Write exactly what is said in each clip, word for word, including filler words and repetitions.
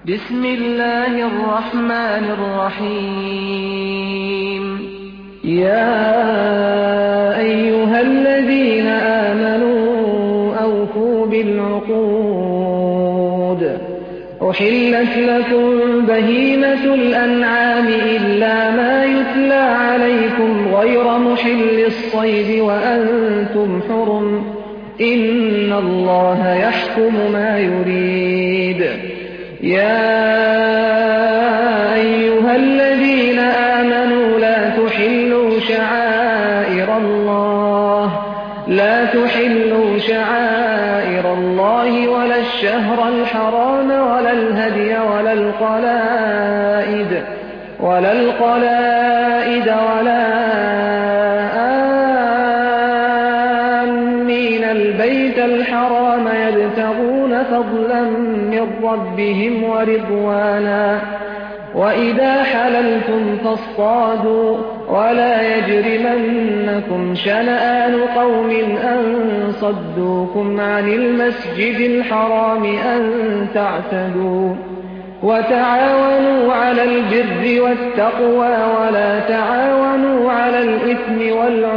بسم الله الرحمن الرحيم يا أيها الذين آمنوا أوفوا بالعقود أحلت لكم بهيمة الأنعام إلا ما يتلى عليكم غير محل الصيد وأنتم حرم إن الله يحكم ما يريد يا أيها الذين آمنوا لا تحلوا شعائر الله لا تحلوا شعائر الله ولا الشهر الحرام ولا الهدي ولا القلائد ولا القلائد ولا آمين البيت الحرام يبتغون فضلا من ربهم ورضوانا وإذا حللتم فاصطادوا ولا يجرمنكم شنآن قوم أن صدوكم عن المسجد الحرام أن تعتدوا وتعاونوا على البر والتقوى ولا تعاونوا على الإثم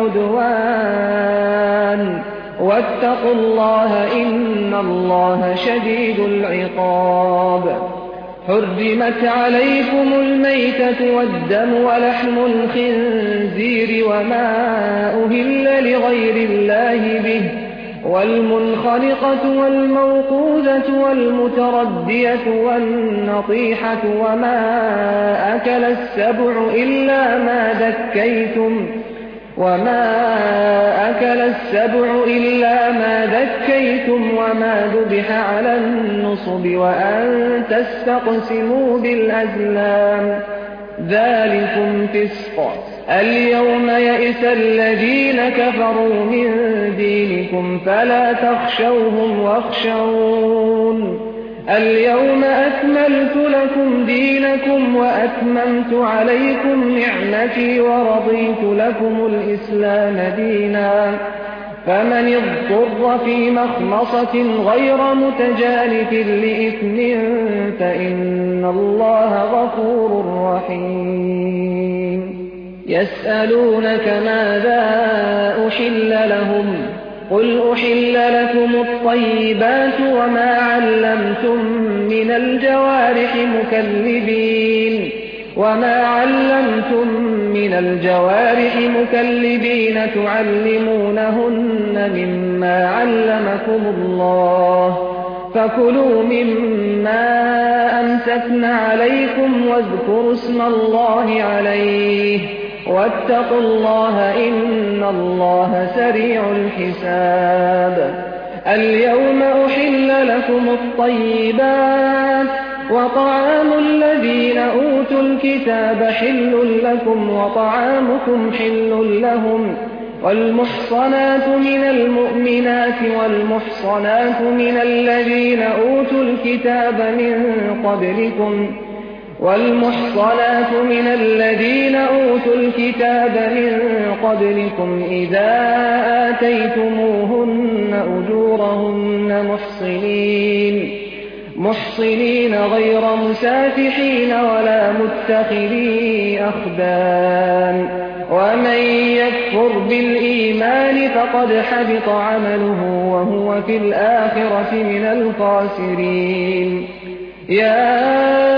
والعدوان واتقوا الله إن الله شديد العقاب حرمت عليكم الميتة والدم ولحم الخنزير وما أهل لغير الله به والمنخنقة والموقوذة والمتردية والنطيحة وما أكل السبع إلا ما ذكيتم وما أكل السبع إلا ما ذكيتم وما ذبح على النصب وأن تستقسموا بالأزلام ذلكم فسق اليوم يئس الذين كفروا من دينكم فلا تخشوهم واخشون اليوم أكملت لكم دينكم وأتممت عليكم نعمتي ورضيت لكم الإسلام دينا فمن اضطر في مخمصة غير متجانف لإثم فإن الله غفور رحيم يسألونك ماذا أحل لهم قل أحل لكم الطيبات وما علمتم من الجوارح مكلبين وما علمتم من الجوارح مكلبين تعلمونهن مما علمكم الله فكلوا مما أمسكن عليكم واذكروا اسم الله عليه واتقوا الله إن الله سريع الحساب اليوم أحل لكم الطيبات وطعام الذين أوتوا الكتاب حل لكم وطعامكم حل لهم والمحصنات من المؤمنات والمحصنات من الذين أوتوا الكتاب من قبلكم والمحصنات من الذين أوتوا الكتاب من قبلكم إذا آتيتموهن أجورهن محصنين محصنين غير مسافحين ولا متخذي أخدان ومن يكفر بالإيمان فقد حبط عمله وهو في الآخرة من الخاسرين يا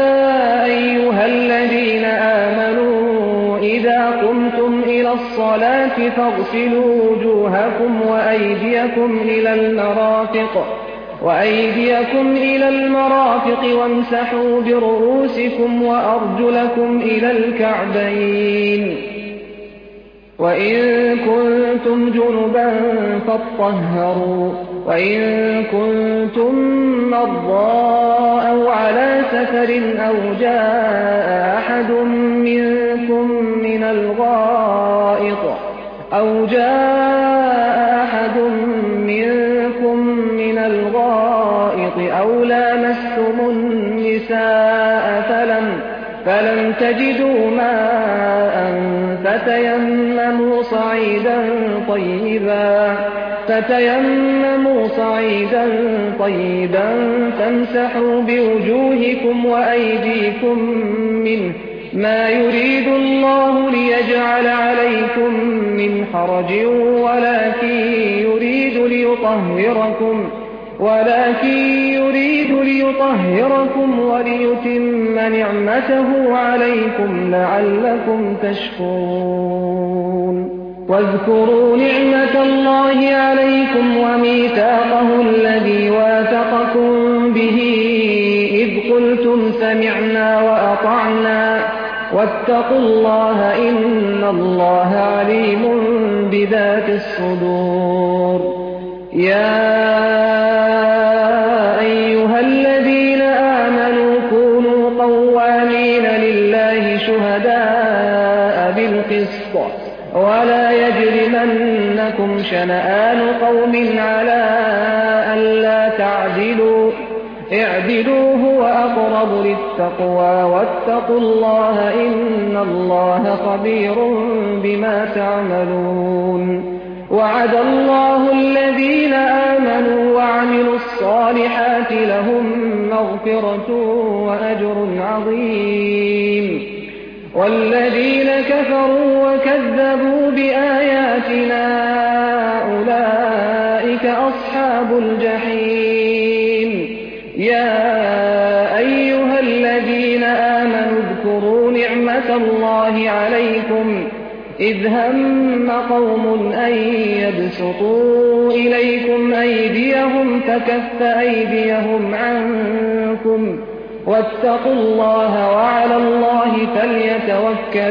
أيها الذين آمنوا إذا قمتم إلى الصلاة فاغسلوا وجوهكم وأيديكم إلى المرافق وأيديكم إلى المرافق وامسحوا برؤوسكم وأرجلكم إلى الكعبين وإن كنتم جنبا فاطهروا وإن كنتم مرضى أو على سفر أو جاء أحد منكم من الغائط أو جاء أحد منكم من الغائط أو لامستم النساء فلم فلم تجدوا ماء فتيمموا صعيدا طيبا فتيمموا صعيدا طيبا فامسحوا بوجوهكم وأيديكم منه ما يريد الله ليجعل عليكم من حرج ولكن يريد ليطهركم ولكن يريد ليطهركم وليتم نعمته عليكم لعلكم تشكرون واذكروا نعمة الله عليكم وميثاقه الذي واثقكم به إذ قلتم سمعنا وأطعنا واتقوا الله إن الله عليم بذات الصدور يا أيها الذين آمنوا كونوا قوامين لله شهداء بالقسط ولا يجرمنكم شنآن قوم على ألا تعدلوا اعدلوا هو أقرب للتقوى واتقوا الله إن الله خبير بما تعملون وعد الله الذين آمنوا وعملوا الصالحات لهم مغفرة وأجر عظيم والذين كفروا وكذبوا بآياتنا أولئك أصحاب الجحيم يا أيها الذين آمنوا اذكروا نعمة الله عليكم إذ هم قوم أن يبسطوا إليكم أيديهم فكف أيديهم عنكم واتقوا الله وعلى الله فليتوكل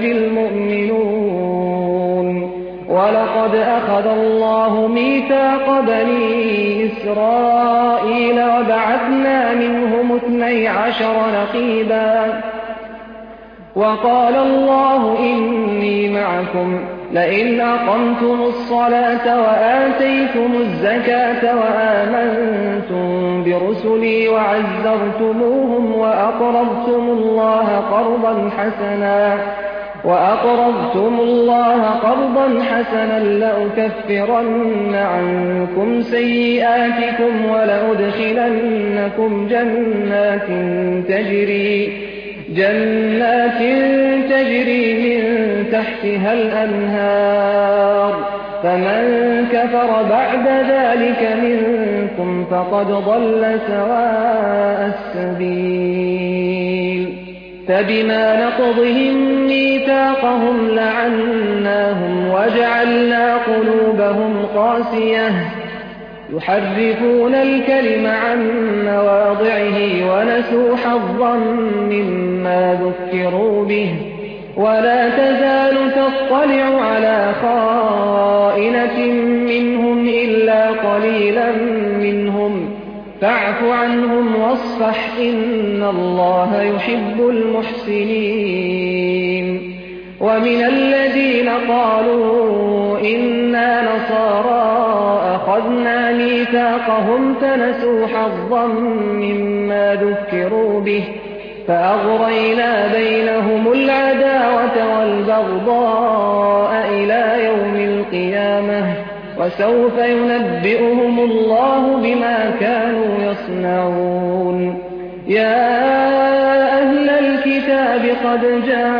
المؤمنون ولقد أخذ الله ميثاق بني إسرائيل وبعثنا منهم اثني عشر نقيبا وقال الله إني معكم لئن أقمتم الصلاة وآتيتم الزكاة وآمنتم برسلي وعزرتموهم وأقرضتم الله قرضا حسنا وأقرضتم الله قرضا حسنا لأكفرن عنكم سيئاتكم ولأدخلنكم جنات تجري جنات تجري من تحتها الأنهار فمن كفر بعد ذلك منكم فقد ضل سواء السبيل فبما نقضهم ميثاقهم لعناهم وجعلنا قلوبهم قاسية يحرفون الكلم عن مواضعه ونسوا حظا مما ذكروا به ولا تزال تطلع على خائنة منهم إلا قليلا منهم فاعف عنهم واصفح إن الله يحب المحسنين ومن الذين قالوا إنا نصارى أخذنا ميثاقهم فنسوا حظا مما ذكروا به فأغرينا بينهم العداوة والبغضاء إلى يوم القيامة وسوف ينبئهم الله بما كانوا يصنعون يا أهل الكتاب قد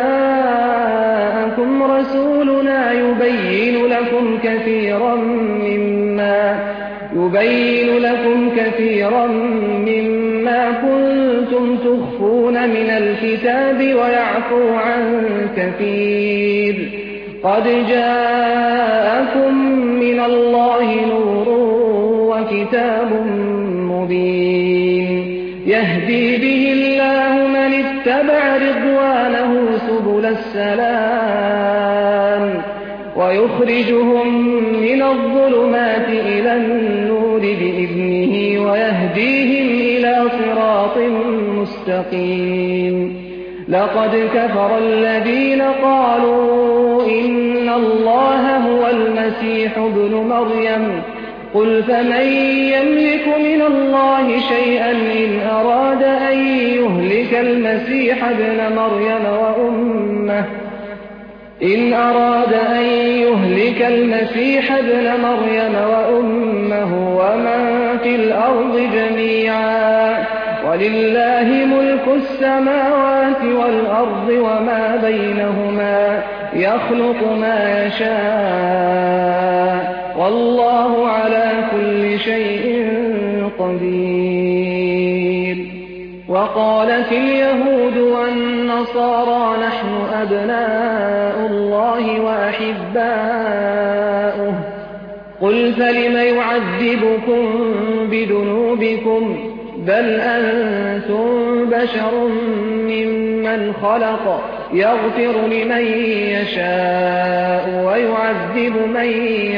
جاءكم رسولنا يبين لكم كثيرا مما يبين لكم كثيرا مما كنتم تخفون من الكتاب ويعفو عن كثير قد جاءكم من الله نور وكتاب مبين يهدي به الله من اتبع رضوانه سبل السلام ويخرجهم من الظلمات إلى النور بإذنه ويهديهم إلى صراط مستقيم لقد كفر الذين قالوا إن الله هو المسيح ابن مريم قل فمن يملك من الله شيئا إن أراد أن يهلك المسيح ابن مريم وأمه إن أراد أن يهلك المسيح ابن مريم وأمه ومن في الأرض جميعا ولله ملك السماوات والأرض وما بينهما يخلق ما يشاء والله على كل شيء قدير. وقالت اليهود والنصارى نحن أبناء الله وأحباؤه قل فلم يعذبكم بذنوبكم بل أنتم بشر ممن خلق يغفر لمن يشاء ويعذب من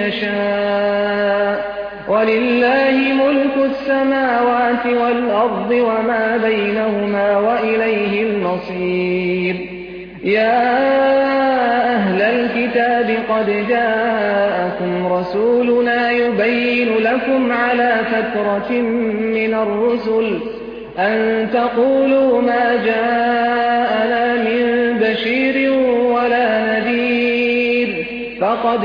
يشاء ولله ملك السماوات والأرض وما بينهما وإليه المصير. يا أهل الكتاب قد جاءكم رسولنا يبين لكم على فترة من الرسل أن تقولوا ما جاءنا من بشير ولا نذير فقد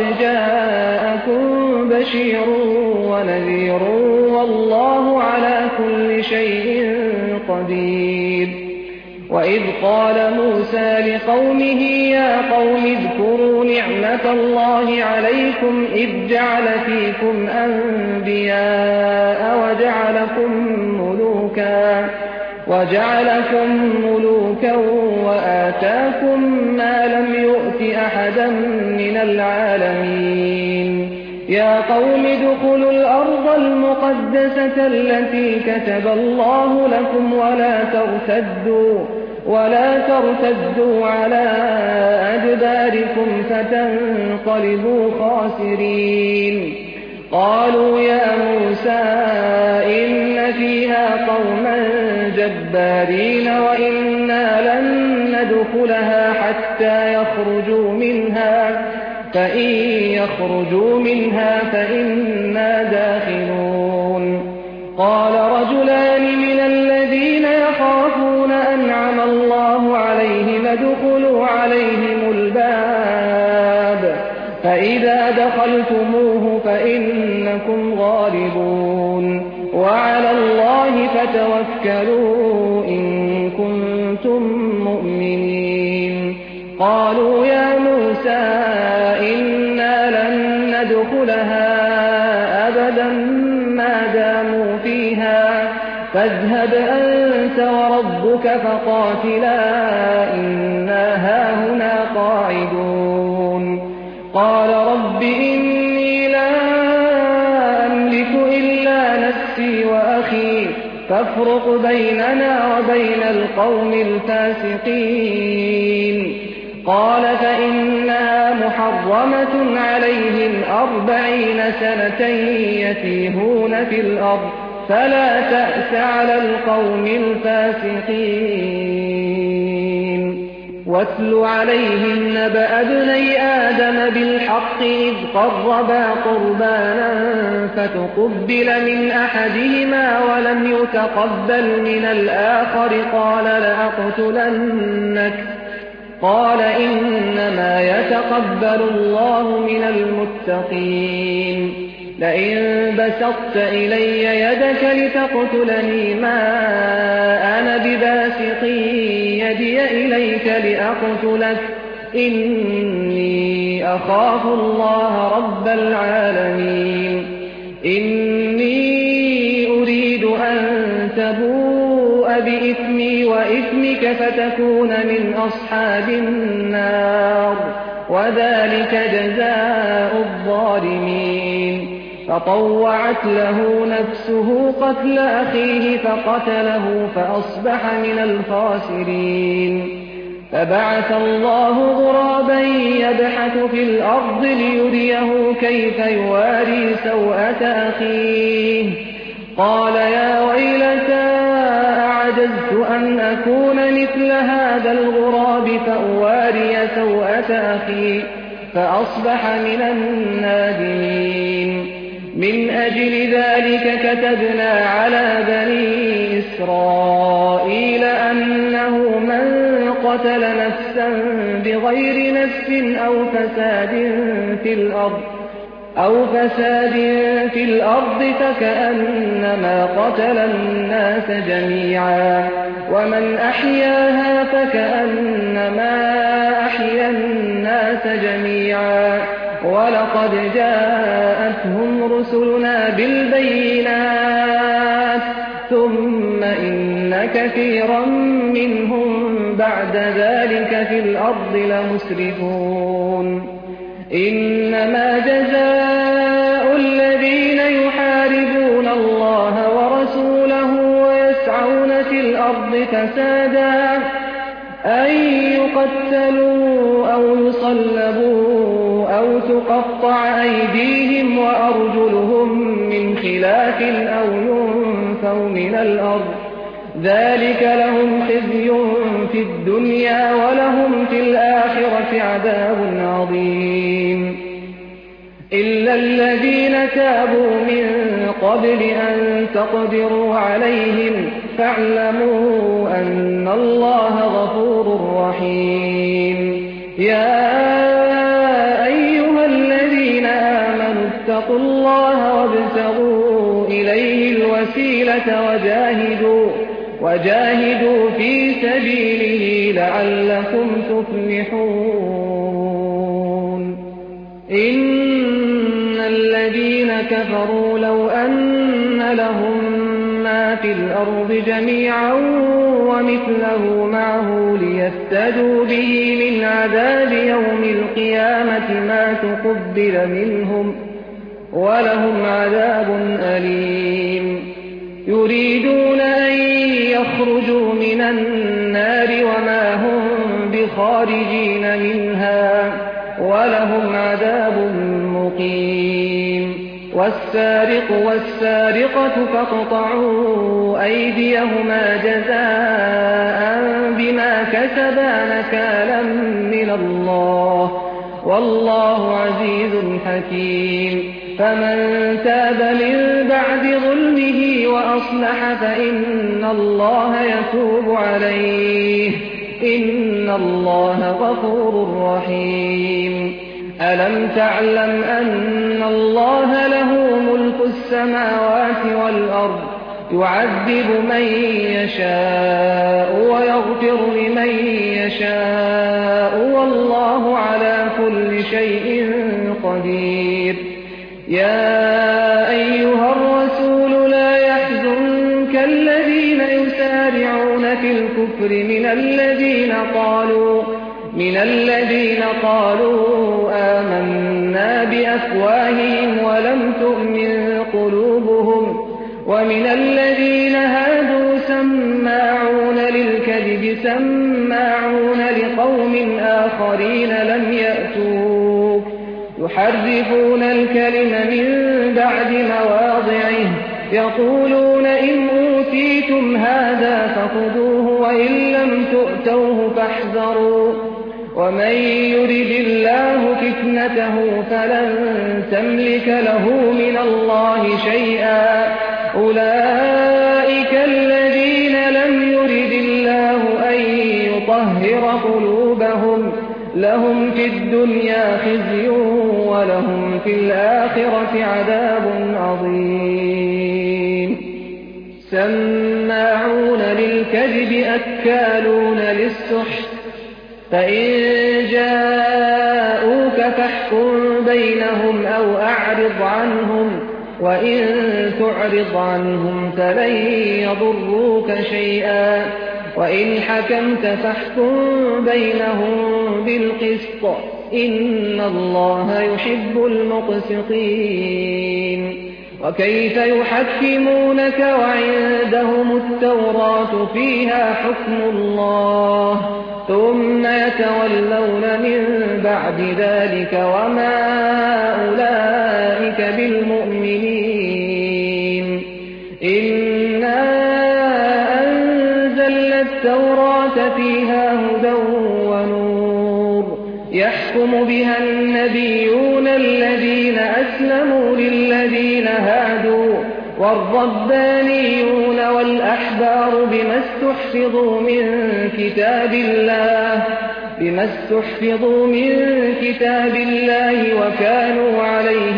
جاءكم بشير ونذير والله على كل شيء قدير. وإذ قال موسى لقومه يا قوم اذكروا نعمة الله عليكم إذ جعل فيكم أنبياء وجعلكم ملوكا وجعلكم ملوكا وآتاكم ما لم يؤت أحدا من العالمين. يا قوم ادخلوا الأرض المقدسة التي كتب الله لكم ولا ترتدوا ولا ترتدوا على أدباركم فتنقلبوا خاسرين. قالوا يا موسى إن فيها قوما جبارين وإنا لن ندخلها حتى يخرجوا منها فإن يخرجوا منها فإنا داخلون. قال رجلان من الذين يخافون أنعم الله عليهم ادخلوا عليهم الباب فإذا دخلتموه فإنكم غالبون وعلى الله فتوكلوا إن كنتم مؤمنين. قالوا يا موسى إنا لن ندخلها أبدا ما داموا فيها فاذهب أنت وربك فقاتلا إنا هاهنا قاعدون. قال رب إني لا أملك إلا نفسي وأخي فافرق بيننا وبين القوم الفاسقين. قال فإنها محرمة عليهم أربعين سنة يتيهون في الأرض فلا تأس على القوم الفاسقين. واتل عليهم نبأ ابني آدم بالحق إذ قربا قربانا فتقبل من أحدهما ولم يتقبل من الآخر قال لأقتلنك قال إنما يتقبل الله من المتقين. لئن بسطت إلي يدك لتقتلني ما أنا بباسط يدي إليك لأقتلك إني أخاف الله رب العالمين. إني أريد أن تبوء بإثمي وإثمك فتكون من أصحاب النار وذلك جزاء الظالمين. فطوعت له نفسه قتل أخيه فقتله فأصبح من الخاسرين. فبعث الله غرابا يبحث في الأرض ليريه كيف يواري سوءة أخيه قال يا ويلتى أعجزت أن أكون مثل هذا الغراب فأواري سوءة أخي فأصبح من النادمين. من أجل ذلك كتبنا على بني إسرائيل أنه من قتل نفسا بغير نفس أو فساد في الأرض أو فساد في الأرض فكأنما قتل الناس جميعا ومن أحياها فكأنما أحيا الناس جميعا ولقد جاءتهم رسلنا بالبينات ثم إن كثيرا منهم بعد ذلك في الأرض لمسرفون إنما جزاء الذين يحاربون الله ورسوله ويسعون في الأرض فسادا أن يقتلوا أو يصلبوا أو تقطع أيديهم وأرجلهم من خلاف أو ينفوا من الأرض ذلك لهم خزي في الدنيا ولهم في الآخرة عذاب عظيم إلا الذين تابوا من قبل أن تقدروا عليهم فاعلموا أن الله غفور رحيم يا أيها الذين آمنوا اتقوا الله وابتغوا إليه الوسيلة وجاهدوا وجاهدوا في سبيله لعلكم تفلحون إن الذين كفروا لو أن لهم ما في الأرض جميعا ومثله معه ليفتدوا به من عذاب يوم القيامة ما تقبل منهم ولهم عذاب أليم يريدون أن يخرجوا من النار وما هم بخارجين منها ولهم عذاب مقيم والسارق والسارقة فاقطعوا أيديهما جزاء بما كسبا نكالا من الله والله عزيز حكيم فمن تاب من بعد ظلمه وأصلح فإن الله يتوب عليه إن الله غفور رحيم ألم تعلم أن الله له ملك السماوات والأرض يعذب من يشاء ويغفر لمن يشاء والله على كل شيء قدير يا أيها الرسول لا يحزنك الذين يسارعون في الكفر من الذين قالوا من الذين قالوا آمنا بأفواههم ولم تؤمن قلوبهم ومن الذين هادوا سماعون للكذب سماعون لقوم آخرين لم يأتوك يحرفون الكلم من بعد مواضعه يقولون إن أوتيتم هذا فخذوه وإن لم تؤتوه فاحذروا ومن يرد الله فتنته فلن تملك له من الله شيئا أولئك الذين لم يرد الله أن يطهر قلوبهم لهم في الدنيا خزي ولهم في الآخرة عذاب عظيم سماعون للكذب أكالون للسحت فإن جاءوك فاحكم بينهم أو أعرض عنهم وإن تعرض عنهم فلن يضروك شيئا وإن حكمت فاحكم بينهم بالقسط إن الله يحب المقسطين وكيف يحكمونك وعندهم التوراة فيها حكم الله ثم يتولون من بعد ذلك وما أولئك بالمؤمنين إنا أنزلنا التوراة فيها هدى ونور يحكم بها النبيون الذين أسلموا للذين هادوا والربانيون والأحبار بما استحفظوا من كتاب الله بما استحفظوا من كتاب الله وكانوا عليه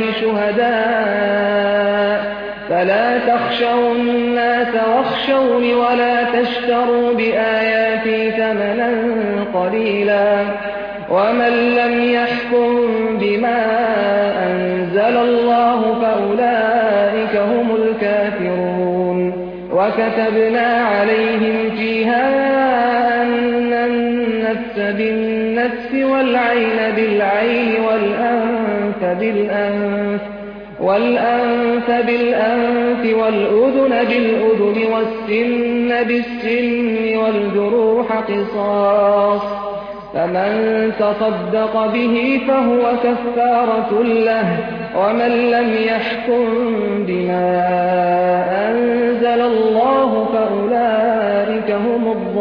شهداء فلا تخشوا الناس واخشوني ولا تشتروا بآياتي ثمنا قليلا ومن لم يحكم بما أنزل الله فأولئك هم الكافرون وكتبنا عليهم فيها أن النفس بالنفس والعين بالعين والأنف بالأنف والأنف بالأنف والأذن بالأذن والسن بالسن والجروح قصاص فمن تصدق به فهو كفارة له ومن لم يحكم بما أنزل الله فأولئك هم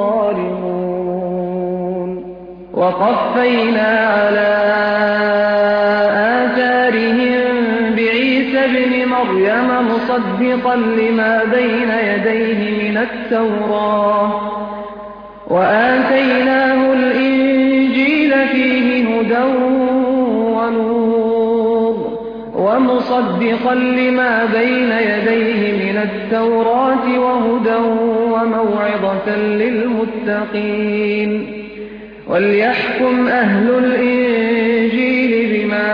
الظالمون وقفينا على آثارهم بعيسى ابن مريم مصدقا لما بين يديه من التوراة وآتيناه الإنجيل فيه هدى ونور ومصدقا لما بين يديه من التوراة وهدى وموعظة للمتقين وليحكم أهل الإنجيل بما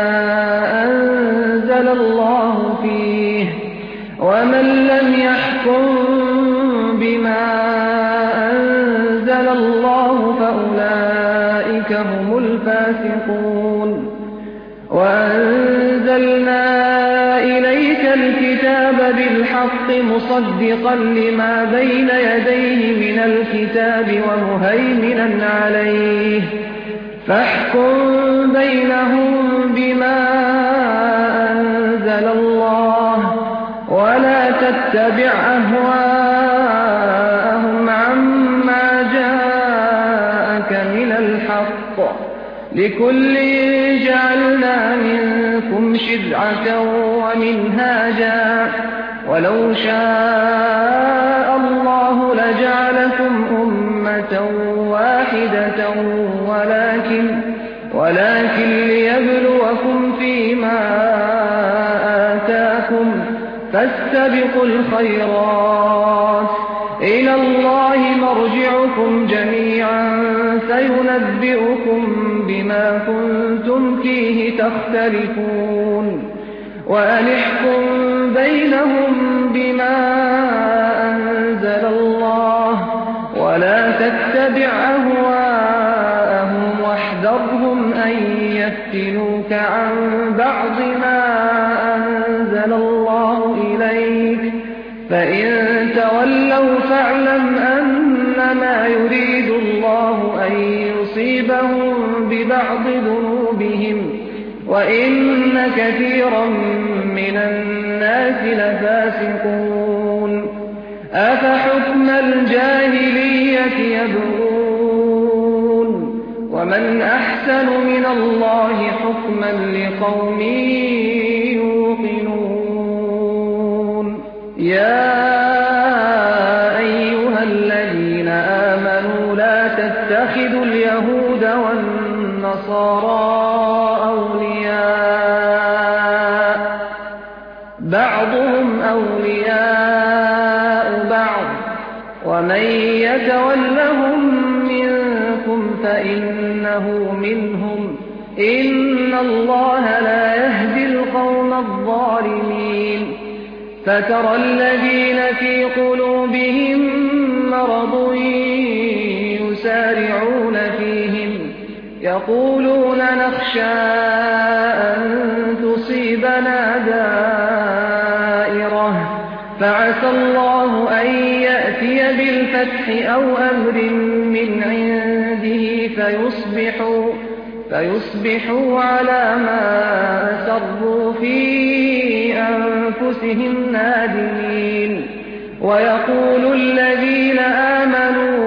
أنزل الله فيه ومن لم يحكم بما أنزل الله فأولئك هم الفاسقون وأنزلنا إليك الكتاب بالحق مصدقا لما بين يديه من الكتاب ومهيمنا عليه فاحكم بينهم بما أنزل الله ولا تتبع أهواءهم عما جاءك من الحق لكل جعلنا منكم شرعة ومنهاجا ولو شاء الله لجعلكم أمة واحدة ولكن ولكن ليبلوكم فيما آتاكم فاستبقوا الخيرات إلى الله مرجعكم جميعا فينبئكم بما كنتم فيه تختلفون وأنحكم بينهم بما أنزل الله ولا تتبع أهواءهم واحذرهم أن يفتنوك عن بعض ما أنزل الله إليك فإن تولوا فاعلم أنما يريد الله أن يصيبهم ببعض ذنوبهم وإن كثيرا من الناس لفاسقون أفحكم الجاهلية يبغون ومن أحسن من الله حكما لقوم يوقنون يا أيها الذين آمنوا لا تتخذوا اليهود والنصارى أولياء بعضهم أولياء بعض ومن يتولهم منكم فإنه منهم إن الله لا يهدي القوم الظالمين فترى الذين في قلوبهم مرض يسارعون فيهم يقولون نخشى أن تصيبنا دائرة فعسى الله أن يأتي بالفتح أو أمر من عنده فيصبحوا, فيصبحوا على ما أسروا في أنفسهم نادمين ويقول الذين آمنوا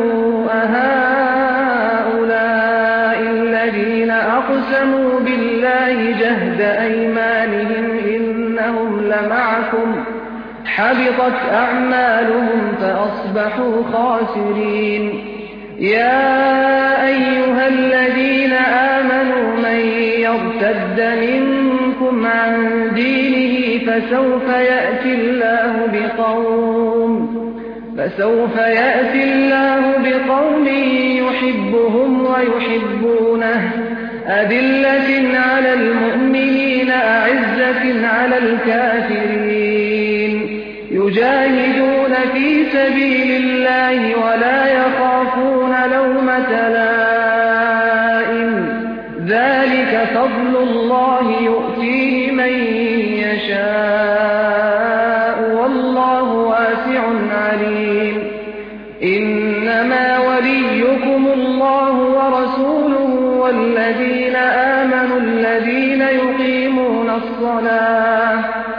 أهؤلاء الذين أقسموا بالله جهد أيمانهم إنهم لمعكم حبطت أعمالهم فأصبحوا خاسرين. يا أيها الذين آمنوا من يرتد منكم عن دينه فسوف يأتي الله بقوم فسوف يأتي الله بقوم يحبهم ويحبونه أذلة على المؤمنين أعزة على الكافرين يجاهدون في سبيل الله ولا يخافون لومة لائم ذلك فضل الله يؤتيه من يشاء والله واسع عليم. إنما وليكم الله ورسوله والذين آمنوا الذين يقيمون الصلاة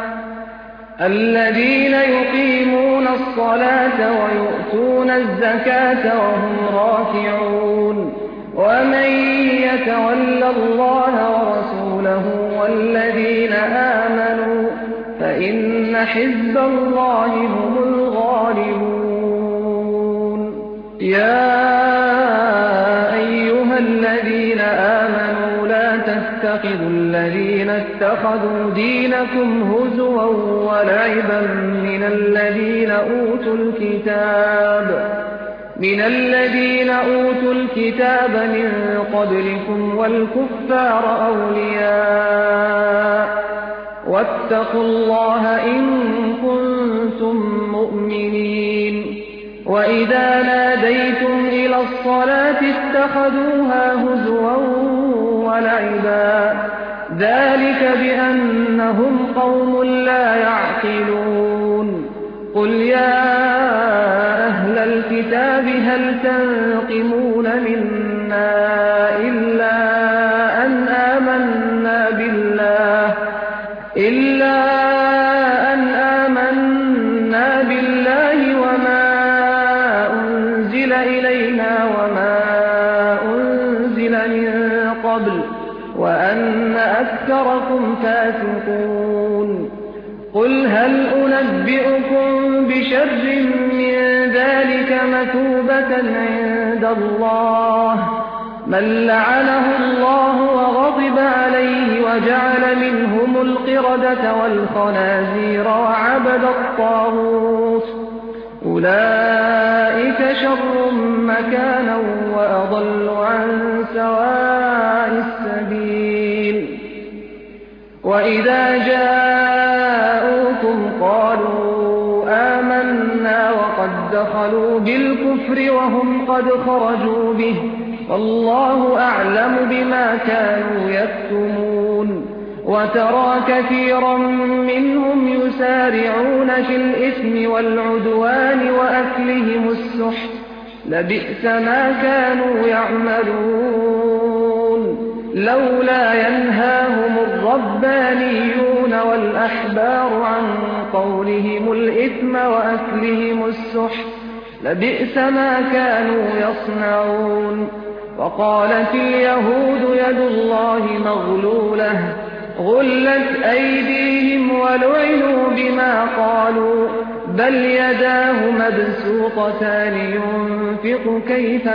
الذين يقيمون الصلاة ويؤتون الزكاة وهم راكعون. ومن يتول الله ورسوله والذين آمنوا فإن حزب الله هم الغالبون. يا أيها الذين آمنوا لا تتخذوا الذين اتخذوا دينكم هزوا ولعبا من الذين أوتوا الكتاب من الذين أوتوا الكتاب من قبلكم والكفار أولياء واتقوا الله إن كنتم مؤمنين. وإذا ناديتم إلى الصلاة اتخذوها هزوا ولعبا ذلك بأنهم قوم لا يعقلون. قل يا أهل الكتاب هل تنقمون منا إلا أن آمنا بالله إلا أن آمنا بالله وما أنزل إلينا وما أنزل من قبل وأن أكثركم فاسقون. قل هل أنبئكم بشر من ذلك مثوبة عند الله من لعنه الله وغضب عليه وجعل منهم القردة والخنازير وعبد الطاغوت أولئك شر مكانا وأضل عن سواء السبيل. وإذا جاءوكم قالوا آمنا وقد دخلوا بالكفر وهم قد خرجوا به والله أعلم بما كانوا يكتمون. وترى كثيرا منهم يسارعون في الإثم والعدوان وأكلهم السحت لبئس ما كانوا يعملون. لولا ينهاهم الربانيون والأحبار عن قولهم الإثم وأكلهم السحت لبئس ما كانوا يصنعون. وقالت اليهود يد الله مغلولة غلت أيديهم ولعنوا بما قالوا بل يداه مبسوطتان ينفق كيف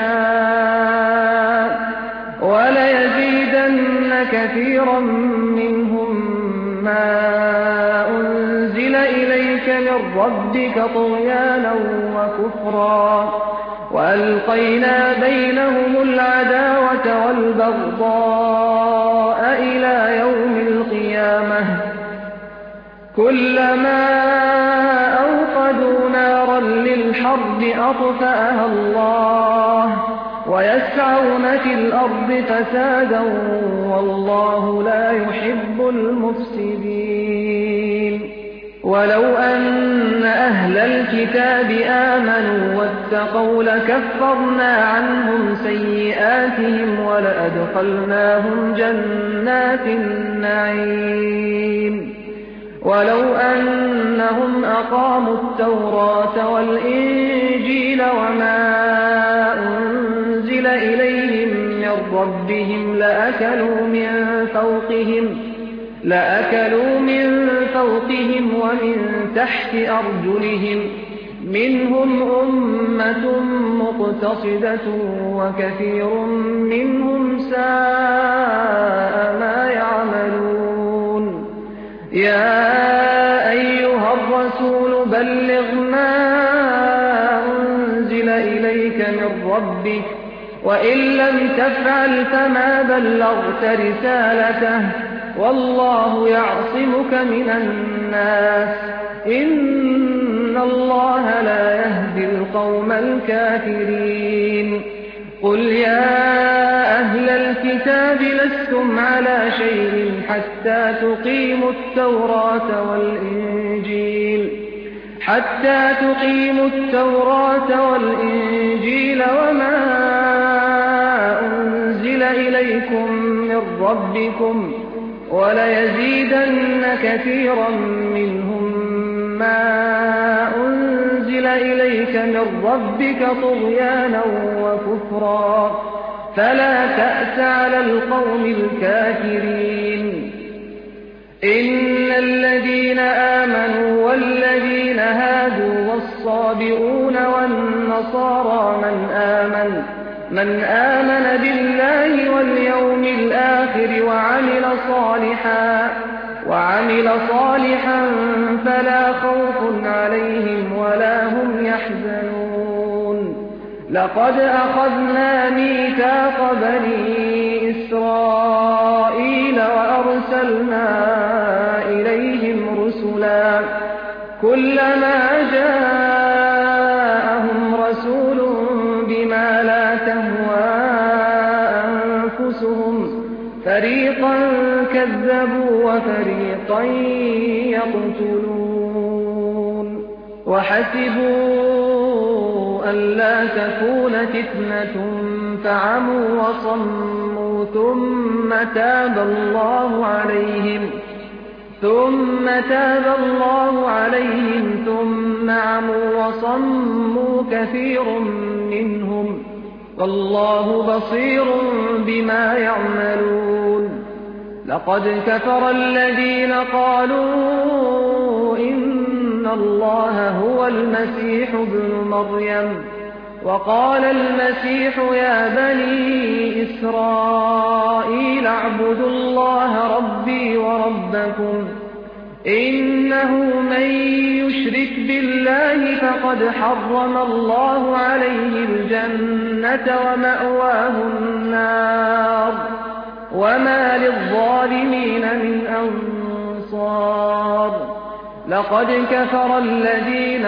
يشاء وليزيدن كثيرا منهم ما أنزل إليك من ربك طغيانا وكفرا وألقينا بينهم العداوة والبغضاء إلى يوم القيامة كلما أوقدوا نارا للحرب أطفأها الله ويسعون في الأرض فسادا والله لا يحب المفسدين. ولو أن أهل الكتاب آمنوا واتقوا لكفرنا عنهم سيئاتهم ولأدخلناهم جنات النعيم. ولو أنهم أقاموا التوراة والإنجيل وما أنزل إليهم من ربهم لأكلوا من فوقهم لأكلوا من فوقهم ومن تحت أرجلهم منهم أمة مقتصدة وكثير منهم ساء ما يعملون يا أيها الرسول بلغ ما أنزل إليك من ربك وإن لم تفعل فما بلغت رسالته والله يعصمك من الناس إن الله لا يهدي القوم الكافرين قل يا أهل الكتاب لستم على شيء حتى تقيموا التوراة والإنجيل حتى تقيموا التوراة والإنجيل وما أنزل إليكم من ربكم وليزيدن كثيرا منهم ما أنزل إليك من ربك طغيانا وكفرا فلا تأس على القوم الكافرين إن الذين آمنوا والذين هادوا والصابئون والنصارى من آمن من آمن بالله واليوم الآخر وعمل صالحا وعمل صالحا فلا خوف عليهم ولا هم يحزنون لقد أخذنا ميثاق بني إسرائيل وأرسلنا إليهم رسلا كلما جاءهم رسول بما لا تهوى أنفسهم فريقا كذبوا وفريقا يقتلون وحسبوا ألا تكون فتنة فعموا وصموا ثم تاب الله عليهم ثم تاب الله عليهم ثم عموا وصموا كثير منهم والله بصير بما يعملون لقد كفر الذين قالوا إن الله هو المسيح ابن مريم وقال المسيح يا بني إسرائيل اعبدوا الله ربي وربكم إنه من يشرك بالله فقد حرم الله عليه الجنة ومأواه النار وما للظالمين من أنصار لقد كفر الذين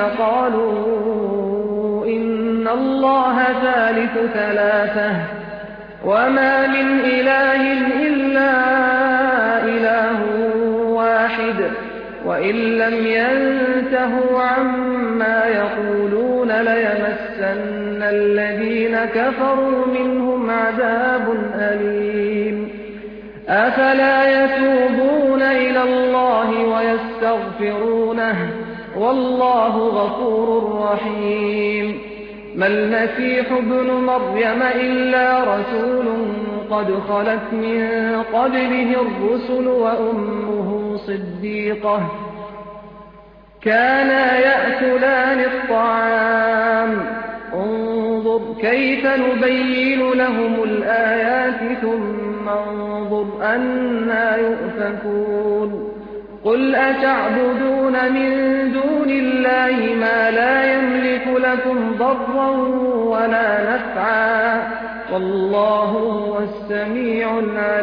قالوا إن الله ثالث ثلاثة وما من إله إلا إله واحد وإن لم ينتهوا عما يقولون ليمسن الذين كفروا منهم عذاب أليم أفلا يتوبون إلى الله ويستغفرونه والله غفور رحيم ما المسيح ابن مريم إلا رسول قد خلت من قبله الرسل وأمه صديقة كانا يأكلان الطعام انظر كيف نبين لهم الآيات ثم انظر أنا يؤفكون قل أتعبدون من دون الله ما لا يملك لكم ضرا ولا نفعا والله هو السميع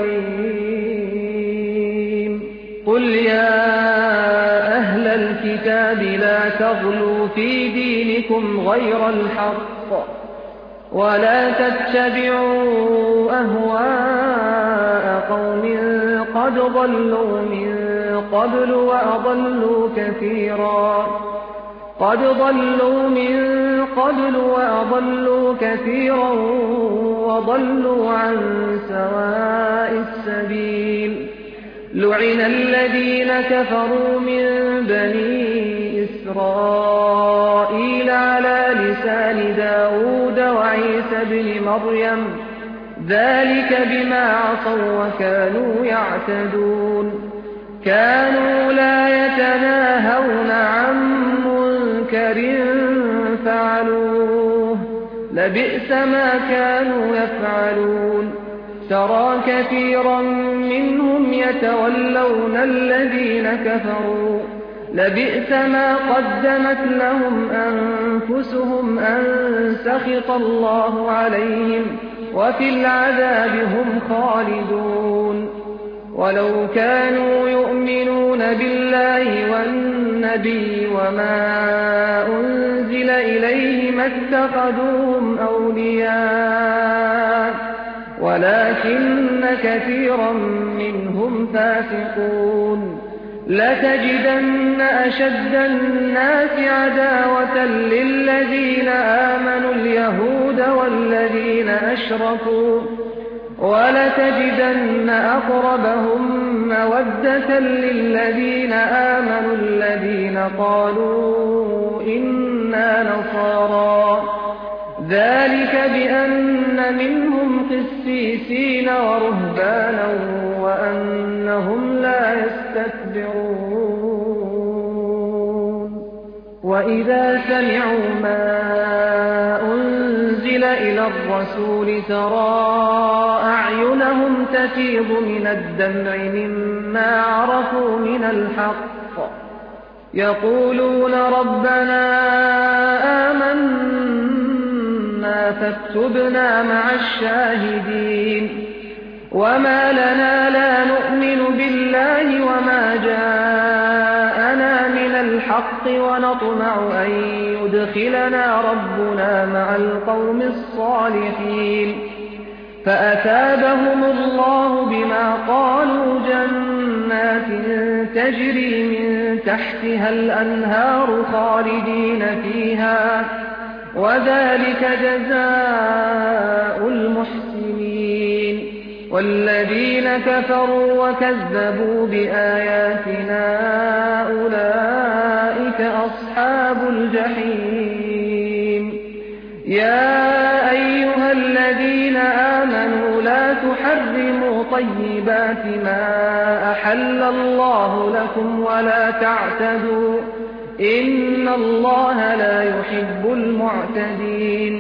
العليم قل يا أهل الكتاب لا تغلوا في دينكم غير الحق ولا تتبعوا أهواء قوم قد ضلوا من قبل وأضلوا كثيرا قد ضلوا من قبل وأضلوا كثيرا وضلوا عن سواء السبيل لعن الذين كفروا من بني إسرائيل على لسان داود وعيسى بن مريم ذلك بما عصوا وكانوا يعتدون كانوا لا يتناهون عن منكر فعلوه لبئس ما كانوا يفعلون ترى كثيرا منهم يتولون الذين كفروا لبئس ما قدمت لهم أنفسهم أن سخط الله عليهم وفي العذاب هم خالدون ولو كانوا يؤمنون بالله والنبي وما أنزل إليه ما اتخذوهم أولياء ولكن كثيرا منهم فاسقون لتجدن أشد الناس عداوة للذين آمنوا اليهود والذين أشركوا ولتجدن أقربهم مودة للذين آمنوا الذين قالوا إنا نصارى ذلك بأن منهم قسيسين ورهبانا وأنهم لا يستكبرون وإذا سمعوا ما أنزل إلى الرسول ترى أعينهم تفيض من الدمع مما عرفوا من الحق يقولون ربنا آمنا فاكتبنا مع الشاهدين وما لنا لا نؤمن بالله وما جاءنا من الحق ونطمع أن يدخلنا ربنا مع القوم الصالحين فأثابهم الله بما قالوا جنات تجري من تحتها الأنهار خالدين فيها وذلك جزاء المحسنين والذين كفروا وكذبوا بآياتنا أولئك أصحاب الجحيم يا أيها الذين آمنوا لا تحرموا طيبات ما أحل الله لكم ولا تعتدوا إن الله لا يحب المعتدين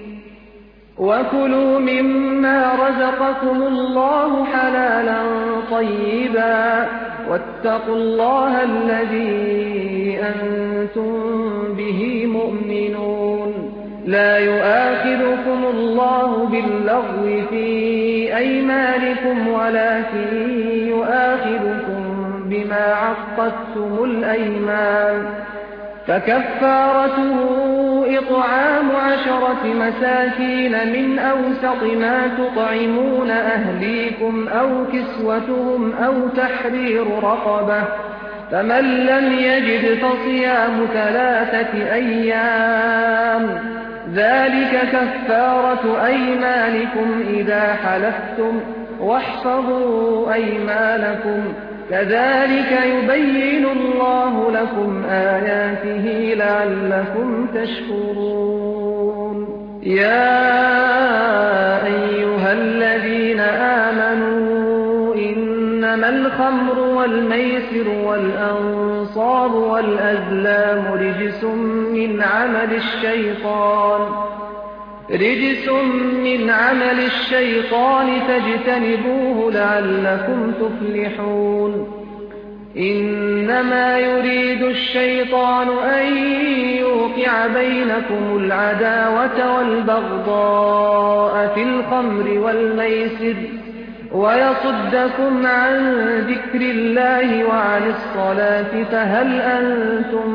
وكلوا مما رزقكم الله حلالا طيبا واتقوا الله الذي أنتم به مؤمنون لا يؤاخذكم الله باللغو في أيمانكم ولكن يؤاخذكم بما عقدتم الأيمان فكفارته إطعام عشرة مساكين من أوسط ما تطعمون أهليكم أو كسوتهم أو تحرير رقبة فمن لم يجد فصيام ثلاثة أيام ذلك كفارة أيمانكم إذا حلفتم واحفظوا أيمانكم كذلك يبين الله لكم آياته لعلكم تشكرون يا أيها الذين آمنوا إنما الخمر والميسر والأنصاب والأزلام رجس من عمل الشيطان رجس من عمل الشيطان فاجتنبوه لعلكم تفلحون إنما يريد الشيطان أن يوقع بينكم العداوة والبغضاء في الخمر والميسر ويصدكم عن ذكر الله وعن الصلاة فهل أنتم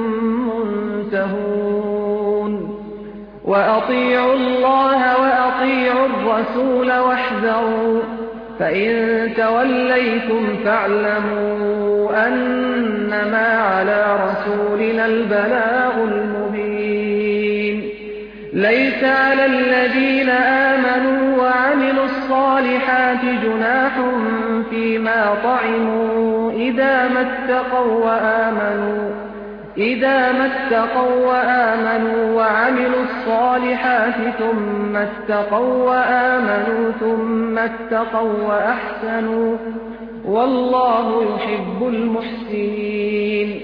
منتهون وأطيعوا الله وأطيعوا الرسول واحذروا فإن توليتم فاعلموا أنما على رسولنا البلاغ المبين ليس على الذين آمنوا وعملوا الصالحات جناح فيما طعموا إذا ما اتقوا وآمنوا إذا ما اتقوا وآمنوا وعملوا الصالحات ثم اتقوا وآمنوا ثم اتقوا وأحسنوا والله يحب المحسنين.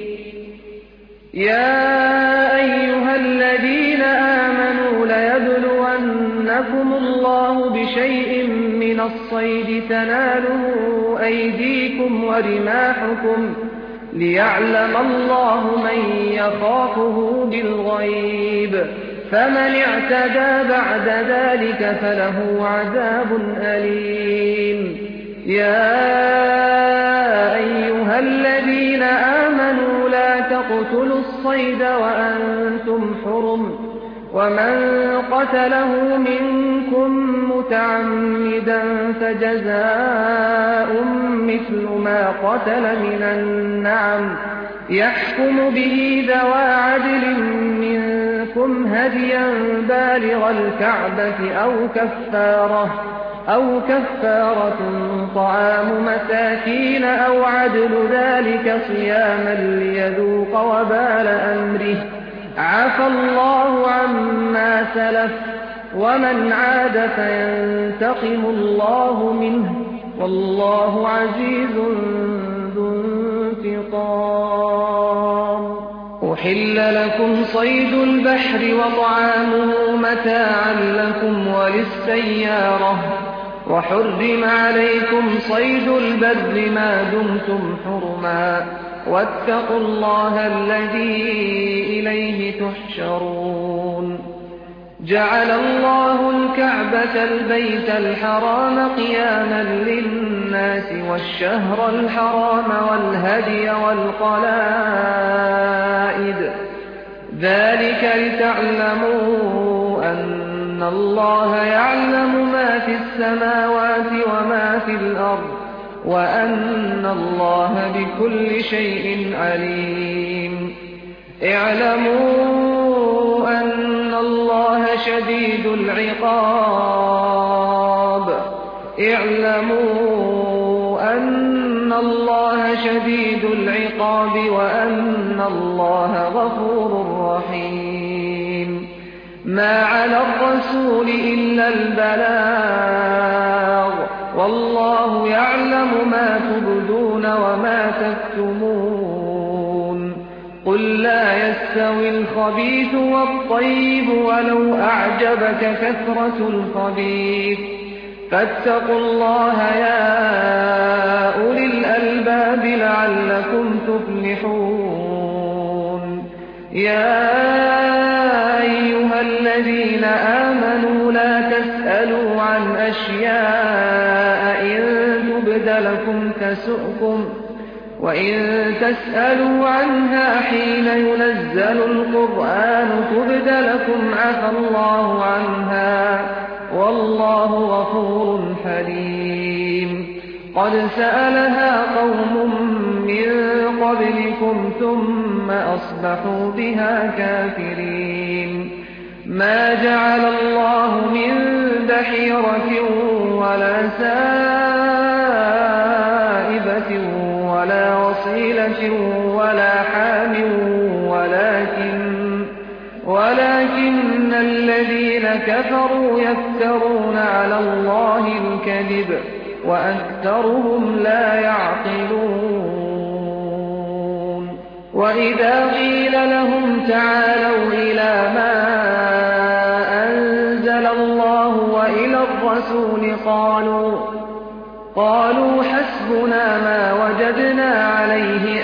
يا أيها الذين آمنوا ليبلونكم الله بشيء من الصيد تناله أيديكم ورماحكم ليعلم الله من يخافه بالغيب، فمن اعتدى بعد ذلك فله عذاب أليم. يا أيها الذين آمنوا لا تقتلوا الصيد وأنتم حرم، ومن قتله منكم متعمدا فجزاء مثل ما قتل من النعم يحكم به ذوى عدل منكم هديا بالغ الكعبة أو كفارة أو كفارة طعام مساكين أو عدل ذلك صياما ليذوق وبال أمره، عفى الله عما سلف، ومن عاد فينتقم الله منه، والله عزيز ذو انتقام. أحل لكم صيد البحر وطعامه متاعا لكم وللسيارة، وحرم عليكم صيد البر ما دمتم حرما، واتقوا الله الذي إليه تحشرون. جعل الله الكعبة البيت الحرام قياما للناس والشهر الحرام والهدي والقلائد، ذلك لتعلموا أن الله يعلم ما في السماوات وما في الأرض، وأن الله بكل شيء عليم. اعلموا أن الله شديد العقاب اعلموا أن الله شديد العقاب وأن الله غفور رحيم. ما على الرسول إلا البلاغ، والله يعلم ما تبدون وما تكتمون. قل لا يستوي الخبيث والطيب ولو أعجبك كثرة الخبيث، فاتقوا الله يا أولي الألباب لعلكم تفلحون. يا أيها الذين آمنوا لا تسألوا عن أشياء إن تبد لكم تسؤكم، وإن تسألوا عنها حين ينزل القرآن تبد لكم عفى الله عنها، والله غفور حليم. قد سألها قوم من قبلكم ثم أصبحوا بها كافرين. ما جعل الله من بحيرة ولا سائبة ولا وصيلة ولا حام، ولكن ولكن الذين كفروا يفترون على الله الكذب وأكثرهم لا يعقلون. وإذا قيل لهم تعالوا إلى ما أنزل الله وإلى الرسول قالوا قالوا حسبنا ما وجدنا عليه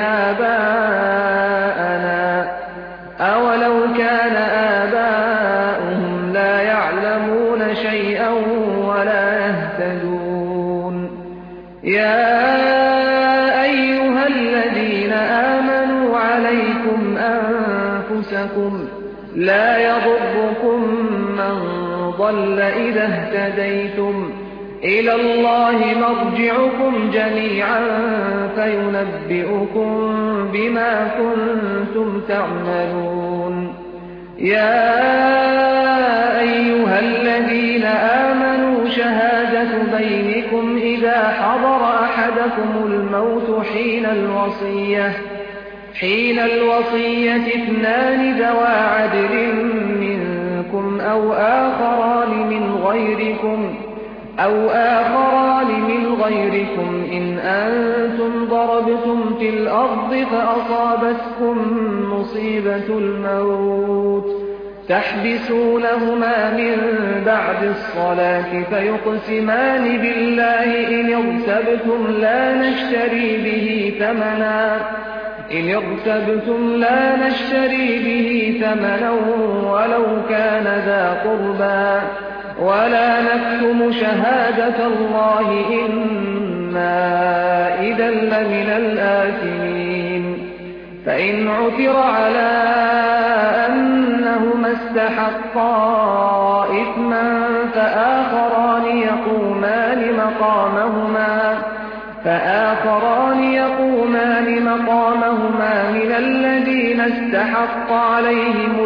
آباءنا، أولو كان آباؤهم لا يعلمون شيئا ولا يهتدون. يا أيها الذين آمنوا عليكم أنفسكم لا يضركم من ضل إذا اهتديتم، إلى الله مرجعكم جميعا فينبئكم بما كنتم تعملون. يا أيها الذين آمنوا شهادة بينكم إذا حضر أحدكم الموت حين الوصية حين الوصية اثنان ذوى عدل منكم أو آخران من غيركم أو آخران من غيركم إن أنتم ضربتم في الأرض فأصابتكم مصيبة الموت تحبسونهما من بعد الصلاة فيقسمان بالله إن ارتبتم لا نشتري به ثمنا إن ارتبتم لا نشتري به ثمنا ولو كان ذا قربى ولا نكتم شهادة الله إنا إذا لمن الآثمين فإن عثر على أنهما استحقا إثما فآخران يقومان مقامهما فآخران يقومان مقامهما من الذين استحق عليهم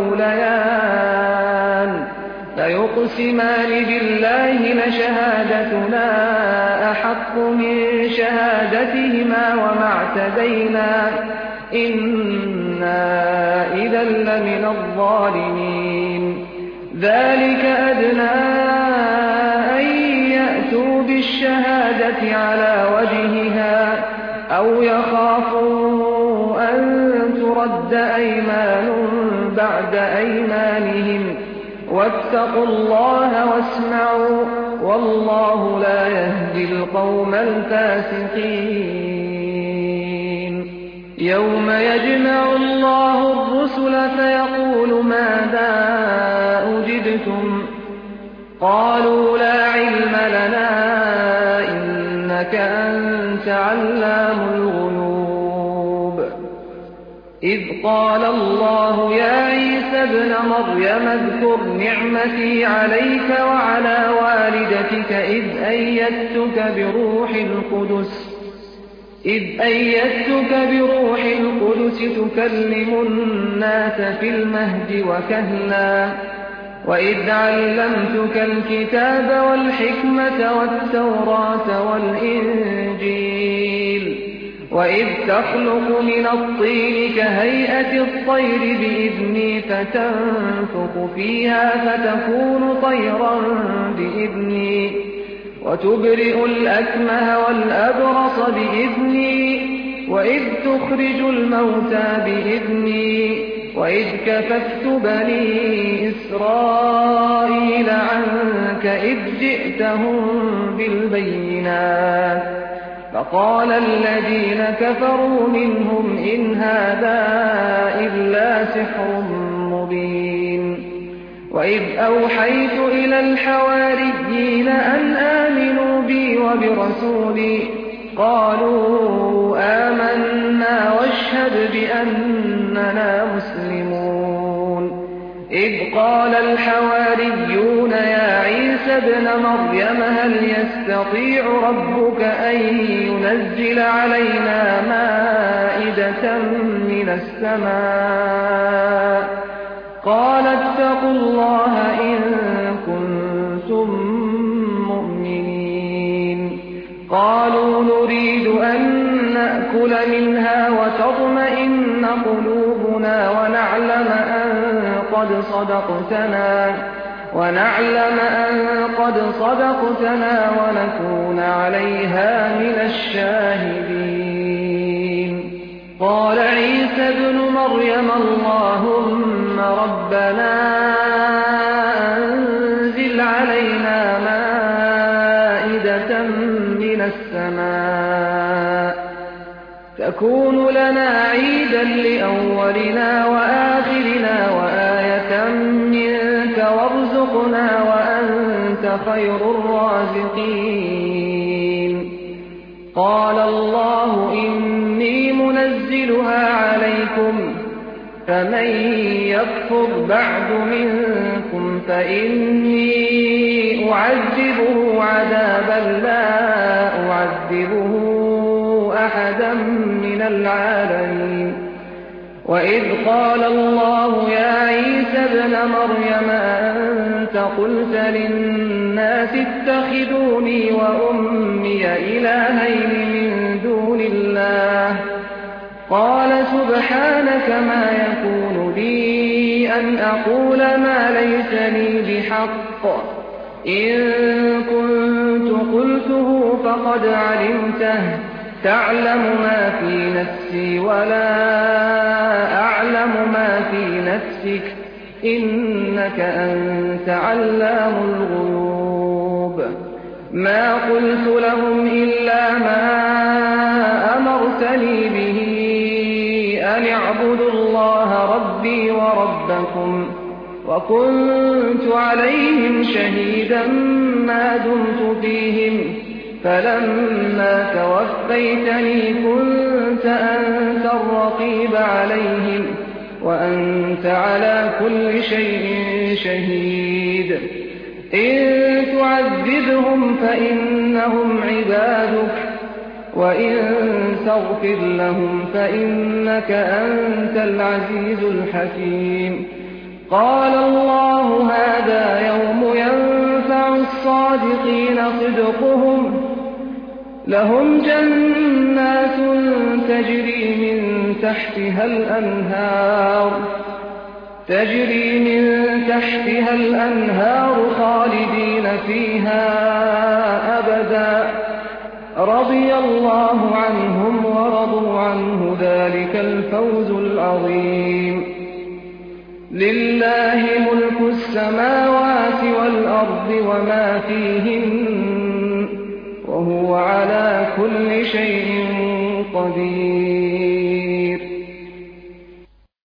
الأوليان فيقسمان بالله لشهادتنا أحق من شهادتهما وما اعتدينا إنا إذا لمن الظالمين ذلك أدنى أن يأتوا بالشهادة على وجهها أو يخافوا أن ترد أيمان بعد أيمانهم واتقوا الله واسمعوا والله لا يهدي القوم الفاسقين يوم يجمع الله الرسل فيقول ماذا أجبتم قالوا لا علم لنا إنك أنت علام الغيوب إذ قال الله يا عيسى ابن مريم اذكر نعمتي عليك وعلى والدتك إذ أيدتك بروح القدس إذ أيدتك بروح القدس تكلم الناس في المهد وكهلا وإذ علمتك الكتاب والحكمة والتوراة والإنجيل وإذ تخلق من الطين كهيئة الطير بإذني فتنفخ فيها فتكون طيرا بإذني وتبرئ الأكمه والأبرص بإذني وإذ تخرج الموتى بإذني وإذ كففت بني إسرائيل عنك إذ جئتهم بالبينات فقال الذين كفروا منهم إن هذا إلا سحر مبين وإذ أوحيت إلى الحواريين أن آمنوا بي وبرسولي قالوا آمنا واشهد بأننا مسلمون إذ قال الحواريون يا عيسى ابن مريم هل يستطيع ربك أن ينزل علينا مائدة من السماء قال اتقوا الله إن كنتم مؤمنين قالوا نريد أن نأكل منها وتطمئن قلوبنا ونعلم أن قد صدقتنا ونعلم أن قد صدقتنا ونكون عليها من الشاهدين قال عيسى ابن مريم اللهم ربنا أنزل علينا مائدة من السماء تكون لنا عيدا لأولنا وآخرنا وآية منك وارزقنا وأنت خير الرازقين قال الله إني منزلها عليكم فمن يكفر بعد منكم فإني أعذبه عذابا لا أعذبه أحدا من العالمين وإذ قال الله يا عيسى ابن مريم أنت قلت للناس اتخذوني وأمي إلهين من دون الله قال سبحانك ما يكون لي أن أقول ما ليس لي بحق إن كنت قلته فقد علمته تعلم ما في نفسي ولا أعلم ما في نفسك إنك أنت علام الغيوب ما قلت لهم إلا ما أمرتني به أن اعبدوا الله ربي وربكم وكنت عليهم شهيدا ما دمت فيهم فلما توفيتني كنت أنت الرقيب عليهم وأنت على كل شيء شهيد إن تعذبهم فإنهم عبادك وإن تغفر لهم فإنك أنت العزيز الحكيم قال الله هذا يوم ينفع الصادقين صدقهم لهم جنات تجري من تحتها الأنهار تجري من تحتها الأنهار خالدين فيها أبدا رضي الله عنهم ورضوا عنه ذلك الفوز العظيم لله ملك السماوات والأرض وما فيهن وهو على كل شيء قدير